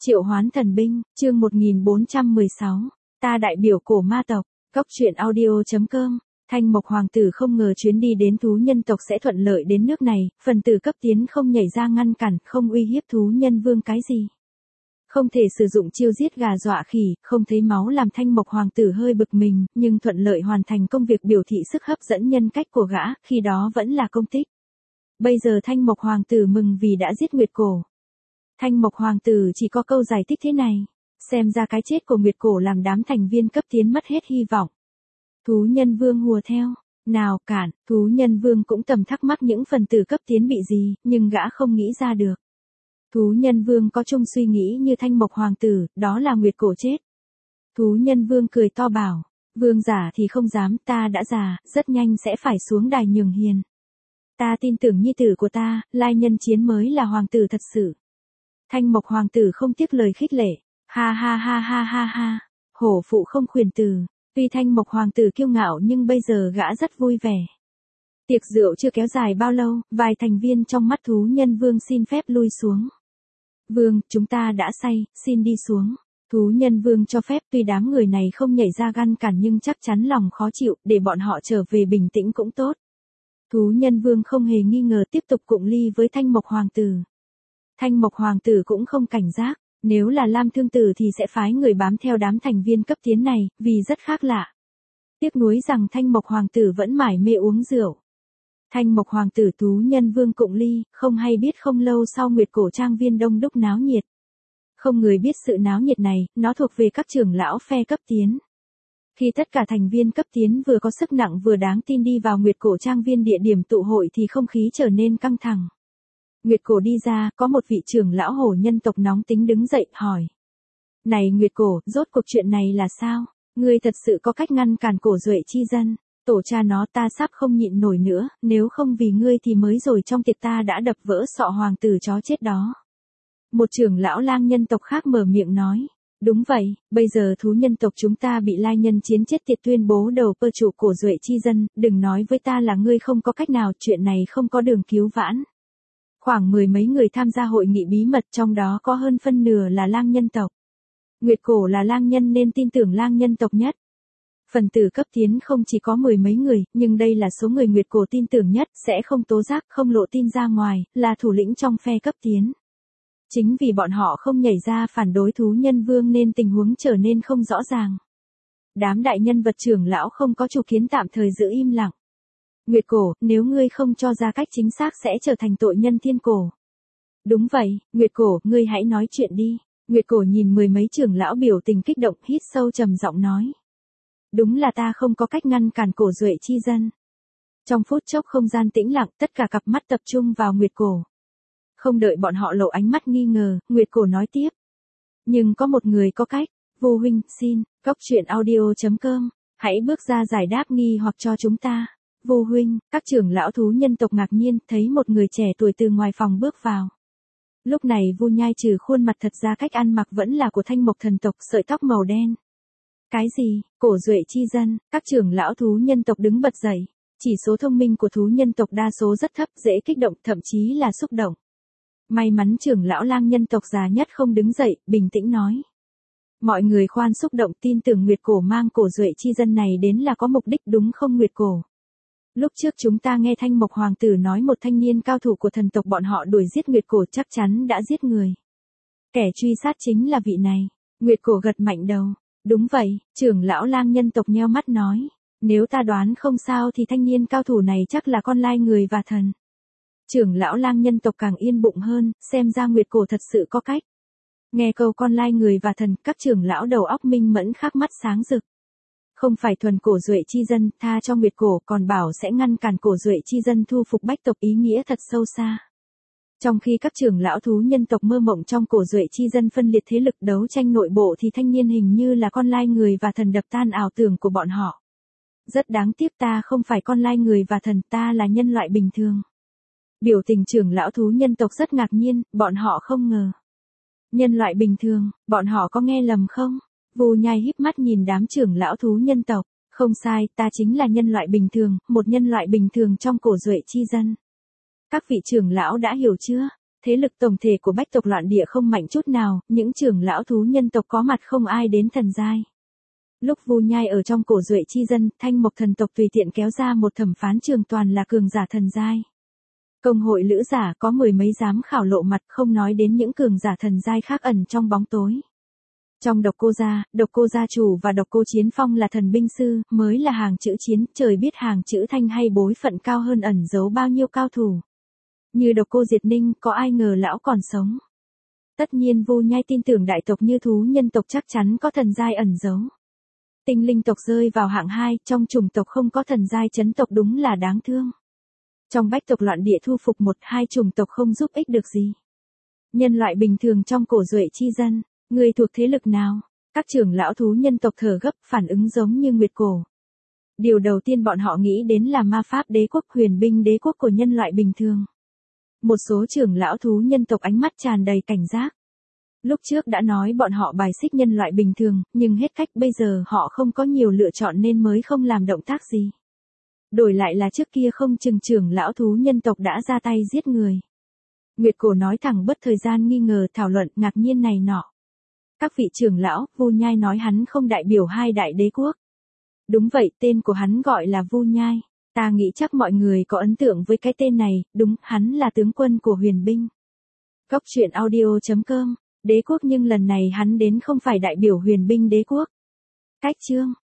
Triệu hoán thần binh, chương 1416, ta đại biểu cổ ma tộc, Cốc truyện audio.com. Thanh Mộc Hoàng tử không ngờ chuyến đi đến thú nhân tộc sẽ thuận lợi đến nước này, phần tử cấp tiến không nhảy ra ngăn cản, không uy hiếp thú nhân vương cái gì. Không thể sử dụng chiêu giết gà dọa khỉ, không thấy máu làm Thanh Mộc Hoàng tử hơi bực mình, nhưng thuận lợi hoàn thành công việc biểu thị sức hấp dẫn nhân cách của gã, khi đó vẫn là công tích. Bây giờ Thanh Mộc Hoàng tử mừng vì đã giết Nguyệt Cổ. Thanh Mộc Hoàng tử chỉ có câu giải thích thế này, xem ra cái chết của Nguyệt Cổ làm đám thành viên cấp tiến mất hết hy vọng. Thú nhân vương hùa theo, nào cản, thú nhân vương cũng tầm thắc mắc những phần tử cấp tiến bị gì, nhưng gã không nghĩ ra được. Thú nhân vương có chung suy nghĩ như Thanh Mộc Hoàng tử, đó là Nguyệt Cổ chết. Thú nhân vương cười to bảo, vương giả thì không dám, ta đã già, rất nhanh sẽ phải xuống đài nhường hiền. Ta tin tưởng nhi tử của ta, lai nhân chiến mới là hoàng tử thật sự. Thanh Mộc Hoàng tử không tiếc lời khích lệ, ha ha ha ha ha ha, hổ phụ không khuyển từ. Tuy Thanh Mộc Hoàng tử kiêu ngạo nhưng bây giờ gã rất vui vẻ. Tiệc rượu chưa kéo dài bao lâu, vài thành viên trong mắt thú nhân vương xin phép lui xuống. Vương, chúng ta đã say, xin đi xuống. Thú nhân vương cho phép, tuy đám người này không nhảy ra ngăn cản nhưng chắc chắn lòng khó chịu, để bọn họ trở về bình tĩnh cũng tốt. Thú nhân vương không hề nghi ngờ tiếp tục cụng ly với Thanh Mộc Hoàng tử. Thanh Mộc Hoàng tử cũng không cảnh giác, nếu là Lam Thương Tử thì sẽ phái người bám theo đám thành viên cấp tiến này, vì rất khác lạ. Tiếc nuối rằng Thanh Mộc Hoàng tử vẫn mải mê uống rượu. Thanh Mộc Hoàng tử thú nhân vương cụng ly, không hay biết không lâu sau Nguyệt Cổ trang viên đông đúc náo nhiệt. Không người biết sự náo nhiệt này, nó thuộc về các trưởng lão phe cấp tiến. Khi tất cả thành viên cấp tiến vừa có sức nặng vừa đáng tin đi vào Nguyệt Cổ trang viên địa điểm tụ hội thì không khí trở nên căng thẳng. Nguyệt Cổ đi ra, có một vị trưởng lão hổ nhân tộc nóng tính đứng dậy, hỏi. Này Nguyệt Cổ, rốt cuộc chuyện này là sao? Ngươi thật sự có cách ngăn cản Cổ Duệ chi dân? Tổ cha nó ta sắp không nhịn nổi nữa, nếu không vì ngươi thì mới rồi trong tiệc ta đã đập vỡ sọ hoàng tử chó chết đó. Một trưởng lão lang nhân tộc khác mở miệng nói. Đúng vậy, bây giờ thú nhân tộc chúng ta bị lai nhân chiến chết tiệt tuyên bố đầu cơ chủ Cổ Duệ chi dân, đừng nói với ta là ngươi không có cách nào, chuyện này không có đường cứu vãn. Khoảng 10 mấy người tham gia hội nghị bí mật, trong đó có hơn phân nửa là lang nhân tộc. Nguyệt Cổ là lang nhân nên tin tưởng lang nhân tộc nhất. Phần tử cấp tiến không chỉ có 10 mấy người, nhưng đây là số người Nguyệt Cổ tin tưởng nhất, sẽ không tố giác, không lộ tin ra ngoài, là thủ lĩnh trong phe cấp tiến. Chính vì bọn họ không nhảy ra phản đối thú nhân vương nên tình huống trở nên không rõ ràng. Đám đại nhân vật trưởng lão không có chủ kiến tạm thời giữ im lặng. Nguyệt Cổ, nếu ngươi không cho ra cách chính xác sẽ trở thành tội nhân thiên cổ. Đúng vậy, Nguyệt Cổ, ngươi hãy nói chuyện đi. Nguyệt Cổ nhìn 10 mấy trưởng lão biểu tình kích động, hít sâu trầm giọng nói. Đúng là ta không có cách ngăn cản Cổ Duệ chi dân. Trong phút chốc không gian tĩnh lặng, tất cả cặp mắt tập trung vào Nguyệt Cổ. Không đợi bọn họ lộ ánh mắt nghi ngờ, Nguyệt Cổ nói tiếp. Nhưng có một người có cách, Vô huynh, xin, Cốc truyện audio.com, hãy bước ra giải đáp nghi hoặc cho chúng ta. Vô huynh, các trưởng lão thú nhân tộc ngạc nhiên, thấy một người trẻ tuổi từ ngoài phòng bước vào. Lúc này Vu Nhai trừ khuôn mặt thật ra cách ăn mặc vẫn là của Thanh Mộc thần tộc, sợi tóc màu đen. Cái gì, Cổ Duệ chi dân, các trưởng lão thú nhân tộc đứng bật dậy. Chỉ số thông minh của thú nhân tộc đa số rất thấp, dễ kích động, thậm chí là xúc động. May mắn trưởng lão lang nhân tộc già nhất không đứng dậy, bình tĩnh nói. Mọi người khoan xúc động, tin tưởng Nguyệt Cổ mang Cổ Duệ chi dân này đến là có mục đích đúng không Nguyệt Cổ? Lúc trước chúng ta nghe Thanh Mộc Hoàng tử nói một thanh niên cao thủ của thần tộc bọn họ đuổi giết Nguyệt Cổ, chắc chắn đã giết người. Kẻ truy sát chính là vị này. Nguyệt Cổ gật mạnh đầu. Đúng vậy, trưởng lão lang nhân tộc nheo mắt nói. Nếu ta đoán không sao thì thanh niên cao thủ này chắc là con lai người và thần. Trưởng lão lang nhân tộc càng yên bụng hơn, xem ra Nguyệt Cổ thật sự có cách. Nghe câu con lai người và thần, các trưởng lão đầu óc minh mẫn khắc mắt sáng rực. Không phải thuần Cổ Duệ chi dân, tha cho Nguyệt Cổ, còn bảo sẽ ngăn cản Cổ Duệ chi dân thu phục bách tộc, ý nghĩa thật sâu xa. Trong khi các trưởng lão thú nhân tộc mơ mộng trong Cổ Duệ chi dân phân liệt thế lực đấu tranh nội bộ thì thanh niên hình như là con lai người và thần đập tan ảo tưởng của bọn họ. Rất đáng tiếc, ta không phải con lai người và thần, ta là nhân loại bình thường. Biểu tình trưởng lão thú nhân tộc rất ngạc nhiên, bọn họ không ngờ. Nhân loại bình thường, bọn họ có nghe lầm không? Vu Nhai híp mắt nhìn đám trưởng lão thú nhân tộc, không sai, ta chính là nhân loại bình thường, một nhân loại bình thường trong Cổ Duệ chi dân. Các vị trưởng lão đã hiểu chưa? thế lực tổng thể của bách tộc loạn địa không mạnh chút nào, những trưởng lão thú nhân tộc có mặt không ai đến thần giai. Lúc Vu Nhai ở trong cổ duệ chi dân, Thanh Mộc thần tộc tùy tiện kéo ra một thẩm phán trường toàn là cường giả thần giai. Công hội lữ giả có mười mấy dám khảo lộ mặt, không nói đến những cường giả thần giai khác ẩn trong bóng tối. Trong độc cô gia chủ và độc cô chiến phong là thần binh sư, mới là hàng chữ chiến, trời biết hàng chữ thanh hay bối phận cao hơn ẩn giấu bao nhiêu cao thủ. Như độc cô Diệt Ninh, có ai ngờ lão còn sống. Tất nhiên Vu Nhai tin tưởng đại tộc như thú nhân tộc chắc chắn có thần giai ẩn giấu. Tinh linh tộc rơi vào hạng 2, trong chủng tộc không có thần giai chấn tộc đúng là đáng thương. Trong bách tộc loạn địa thu phục 1-2 chủng tộc không giúp ích được gì. Nhân loại bình thường trong cổ duệ chi dân, người thuộc thế lực nào? Các trưởng lão thú nhân tộc thở gấp, phản ứng giống như Nguyệt Cổ. Điều đầu tiên bọn họ nghĩ đến là ma pháp đế quốc, huyền binh đế quốc của nhân loại bình thường. Một số trưởng lão thú nhân tộc ánh mắt tràn đầy cảnh giác. Lúc trước đã nói bọn họ bài xích nhân loại bình thường, nhưng hết cách bây giờ họ không có nhiều lựa chọn nên mới không làm động tác gì. Đổi lại là trước kia không chừng trưởng lão thú nhân tộc đã ra tay giết người. Nguyệt Cổ nói thẳng bất thời gian nghi ngờ thảo luận ngạc nhiên này nọ. Các vị trưởng lão, Vu Nhai nói hắn không đại biểu 2 đại đế quốc. Đúng vậy, tên của hắn gọi là Vu Nhai. Ta nghĩ chắc mọi người có ấn tượng với cái tên này, đúng, hắn là tướng quân của huyền binh. Góc truyện audio.com, đế quốc nhưng lần này hắn đến không phải đại biểu huyền binh đế quốc. Cách chương